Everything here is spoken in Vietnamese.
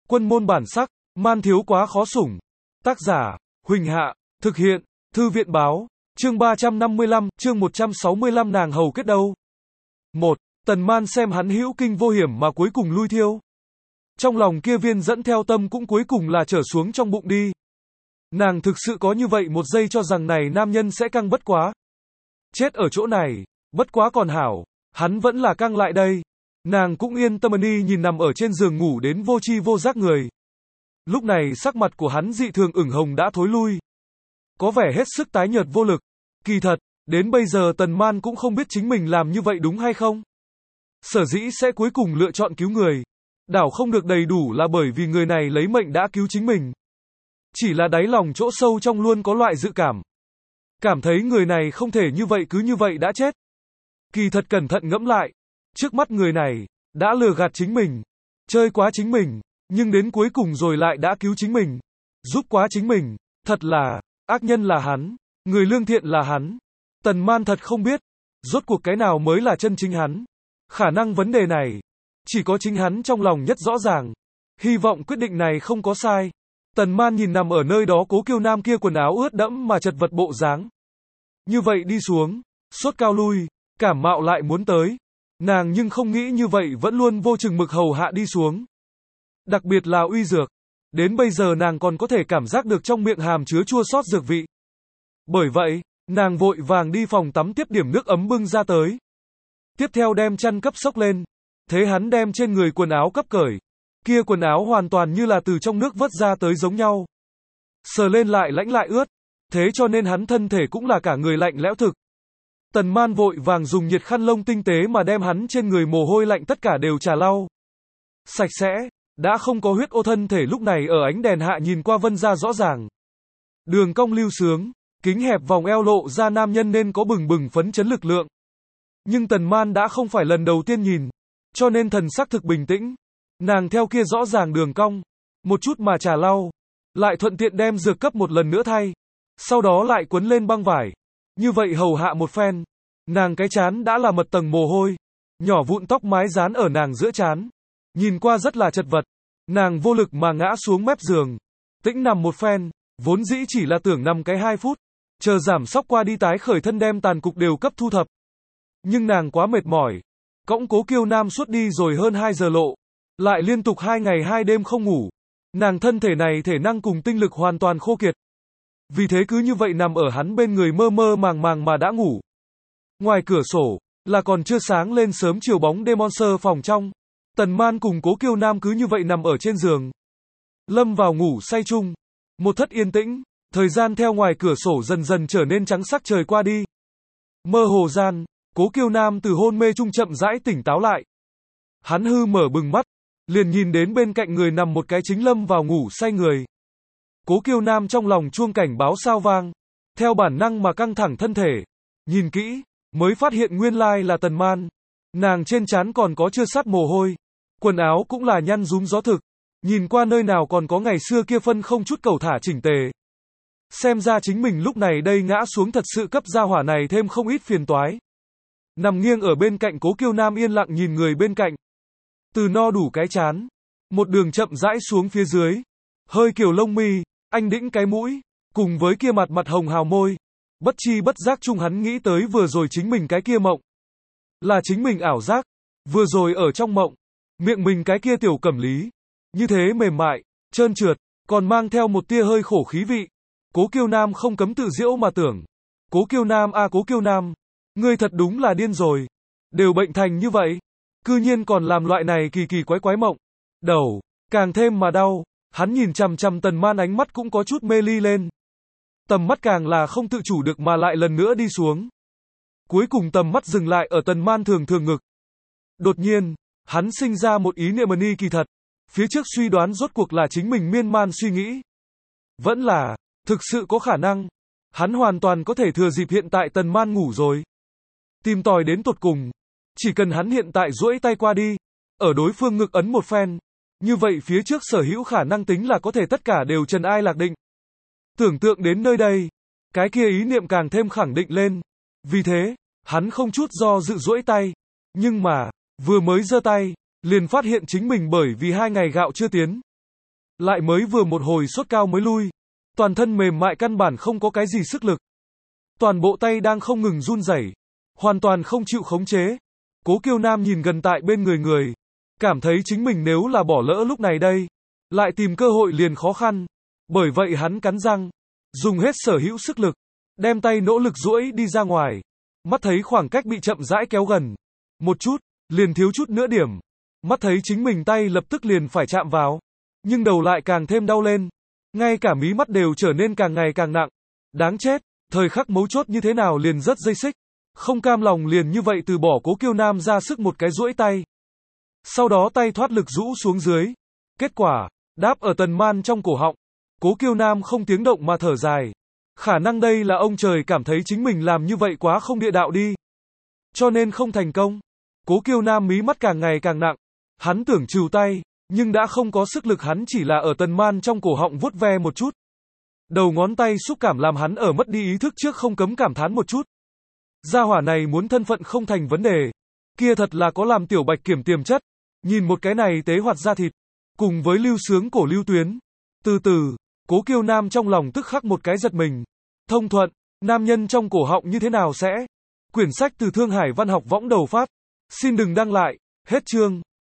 Quân môn bản sắc, man thiếu quá khó sủng. Tác giả, Huỳnh Hạ, thực hiện, Thư viện báo, chương 355, chương 165 nàng hầu kết đâu. 1. Tần Man xem hắn hữu kinh vô hiểm mà cuối cùng lui thiêu. Trong lòng kia viên dẫn theo tâm cũng cuối cùng là trở xuống trong bụng đi. Nàng thực sự có như vậy một giây cho rằng này nam nhân sẽ căng bất quá. Chết ở chỗ này, bất quá còn hảo, hắn vẫn là căng lại đây. Nàng cũng yên tâm đi nhìn nằm ở trên giường ngủ đến vô tri vô giác người. Lúc này sắc mặt của hắn dị thường ửng hồng đã thối lui. Có vẻ hết sức tái nhợt vô lực. Kỳ thật, đến bây giờ Tần Man cũng không biết chính mình làm như vậy đúng hay không. Sở dĩ sẽ cuối cùng lựa chọn cứu người. Đảo không được đầy đủ là bởi vì người này lấy mệnh đã cứu chính mình. Chỉ là đáy lòng chỗ sâu trong luôn có loại dự cảm. Cảm thấy người này không thể như vậy cứ như vậy đã chết. Kỳ thật cẩn thận ngẫm lại. Trước mắt người này, đã lừa gạt chính mình. Chơi quá chính mình. Nhưng đến cuối cùng rồi lại đã cứu chính mình. Giúp quá chính mình. Thật là, ác nhân là hắn. Người lương thiện là hắn. Tần Man thật không biết. Rốt cuộc cái nào mới là chân chính hắn. Khả năng vấn đề này. Chỉ có chính hắn trong lòng nhất rõ ràng. Hy vọng quyết định này không có sai. Tần Man nhìn nằm ở nơi đó Cố Kiêu Nam kia quần áo ướt đẫm mà chật vật bộ dáng. Như vậy đi xuống. Sốt cao lui. Cảm mạo lại muốn tới. Nàng nhưng không nghĩ như vậy vẫn luôn vô chừng mực hầu hạ đi xuống. Đặc biệt là uy dược. Đến bây giờ nàng còn có thể cảm giác được trong miệng hàm chứa chua xót dược vị. Bởi vậy, nàng vội vàng đi phòng tắm tiếp điểm nước ấm bưng ra tới. Tiếp theo đem chăn cấp xốc lên. Thế hắn đem trên người quần áo cấp cởi. Kia quần áo hoàn toàn như là từ trong nước vớt ra tới giống nhau. Sờ lên lại lãnh lại ướt. Thế cho nên hắn thân thể cũng là cả người lạnh lẽo thực. Tần Man vội vàng dùng nhiệt khăn lông tinh tế mà đem hắn trên người mồ hôi lạnh tất cả đều trà lau. Sạch sẽ, đã không có huyết ô thân thể lúc này ở ánh đèn hạ nhìn qua vân ra rõ ràng. Đường cong lưu sướng, kính hẹp vòng eo lộ ra nam nhân nên có bừng bừng phấn chấn lực lượng. Nhưng Tần Man đã không phải lần đầu tiên nhìn, cho nên thần sắc thực bình tĩnh. Nàng theo kia rõ ràng đường cong, một chút mà trà lau, lại thuận tiện đem dược cấp một lần nữa thay, sau đó lại quấn lên băng vải. Như vậy hầu hạ một phen, nàng cái chán đã là mật tầng mồ hôi, nhỏ vụn tóc mái dán ở nàng giữa chán, nhìn qua rất là chật vật. Nàng vô lực mà ngã xuống mép giường, tĩnh nằm một phen, vốn dĩ chỉ là tưởng nằm cái 2 phút, chờ giảm sóc qua đi tái khởi thân đem tàn cục đều cấp thu thập. Nhưng nàng quá mệt mỏi, cõng Cố Kiêu Nam suốt đi rồi hơn 2 giờ lộ, lại liên tục 2 ngày 2 đêm không ngủ. Nàng thân thể này thể năng cùng tinh lực hoàn toàn khô kiệt. Vì thế cứ như vậy nằm ở hắn bên người mơ mơ màng màng mà đã ngủ. Ngoài cửa sổ, là còn chưa sáng lên sớm chiều bóng đêm monster phòng trong. Tần Man cùng Cố Kiêu Nam cứ như vậy nằm ở trên giường. Lâm vào ngủ say chung. Một thất yên tĩnh, thời gian theo ngoài cửa sổ dần dần trở nên trắng sắc trời qua đi. Mơ hồ gian, Cố Kiêu Nam từ hôn mê chung chậm rãi tỉnh táo lại. Hắn hư mở bừng mắt, liền nhìn đến bên cạnh người nằm một cái chính lâm vào ngủ say người. Cố Kiêu Nam trong lòng chuông cảnh báo sao vang, theo bản năng mà căng thẳng thân thể. Nhìn kỹ, mới phát hiện nguyên lai là Tần Man. Nàng trên trán còn có chưa sát mồ hôi, quần áo cũng là nhăn rúm gió thực. Nhìn qua nơi nào còn có ngày xưa kia phân không chút cầu thả chỉnh tề. Xem ra chính mình lúc này đây ngã xuống thật sự cấp gia hỏa này thêm không ít phiền toái. Nằm nghiêng ở bên cạnh Cố Kiêu Nam yên lặng nhìn người bên cạnh. Từ no đủ cái chán, một đường chậm rãi xuống phía dưới, hơi kiểu lông mi, anh đĩnh cái mũi, cùng với kia mặt hồng hào môi. Bất chi bất giác chung hắn nghĩ tới vừa rồi chính mình cái kia mộng. Là chính mình ảo giác. Vừa rồi ở trong mộng, miệng mình cái kia tiểu cẩm lý, như thế mềm mại, trơn trượt, còn mang theo một tia hơi khổ khí vị. Cố Kiêu Nam không cấm tự giễu mà tưởng. Cố Kiêu Nam à Cố Kiêu Nam, ngươi thật đúng là điên rồi. Đều bệnh thành như vậy, cư nhiên còn làm loại này kỳ kỳ quái quái mộng. Đầu, càng thêm mà đau, hắn nhìn chằm chằm Tần Man ánh mắt cũng có chút mê ly lên. Tầm mắt càng là không tự chủ được mà lại lần nữa đi xuống. Cuối cùng tầm mắt dừng lại ở Tần Man thường ngực. Đột nhiên, hắn sinh ra một ý niệm ni kỳ thật. Phía trước suy đoán rốt cuộc là chính mình miên man suy nghĩ. Vẫn là, thực sự có khả năng. Hắn hoàn toàn có thể thừa dịp hiện tại Tần Man ngủ rồi. Tìm tòi đến tột cùng. Chỉ cần hắn hiện tại duỗi tay qua đi, ở đối phương ngực ấn một phen. Như vậy phía trước sở hữu khả năng tính là có thể tất cả đều trần ai lạc định. Tưởng tượng đến nơi đây, cái kia ý niệm càng thêm khẳng định lên. Vì thế, hắn không chút do dự duỗi tay. Nhưng mà, vừa mới giơ tay, liền phát hiện chính mình bởi vì 2 ngày gạo chưa tiến. Lại mới vừa một hồi sốt cao mới lui. Toàn thân mềm mại căn bản không có cái gì sức lực. Toàn bộ tay đang không ngừng run rẩy, hoàn toàn không chịu khống chế. Cố Kiêu Nam nhìn gần tại bên người, cảm thấy chính mình nếu là bỏ lỡ lúc này đây, lại tìm cơ hội liền khó khăn. Bởi vậy hắn cắn răng, dùng hết sở hữu sức lực, đem tay nỗ lực duỗi đi ra ngoài. Mắt thấy khoảng cách bị chậm rãi kéo gần. Một chút, liền thiếu chút nữa điểm. Mắt thấy chính mình tay lập tức liền phải chạm vào. Nhưng đầu lại càng thêm đau lên. Ngay cả mí mắt đều trở nên càng ngày càng nặng. Đáng chết, thời khắc mấu chốt như thế nào liền rớt dây xích. Không cam lòng liền như vậy từ bỏ. Cố Kiêu Nam ra sức một cái duỗi tay. Sau đó tay thoát lực rũ xuống dưới. Kết quả, đáp ở tần man trong cổ họng. Cố Kiêu Nam không tiếng động mà thở dài. Khả năng đây là ông trời cảm thấy chính mình làm như vậy quá không địa đạo đi. Cho nên không thành công. Cố Kiêu Nam mí mắt càng ngày càng nặng. Hắn tưởng trừ tay, nhưng đã không có sức lực, hắn chỉ là ở tần man trong cổ họng vuốt ve một chút. Đầu ngón tay xúc cảm làm hắn ở mất đi ý thức trước không cấm cảm thán một chút. Gia hỏa này muốn thân phận không thành vấn đề. Kia thật là có làm tiểu bạch kiểm tiềm chất. Nhìn một cái này tế hoạt da thịt. Cùng với lưu sướng cổ lưu tuyến. Từ từ, Cố Kiêu Nam trong lòng tức khắc một cái giật mình. Thông thuận, nam nhân trong cổ họng như thế nào sẽ? Quyển sách từ Thương Hải Văn học võng đầu phát. Xin đừng đăng lại. Hết chương.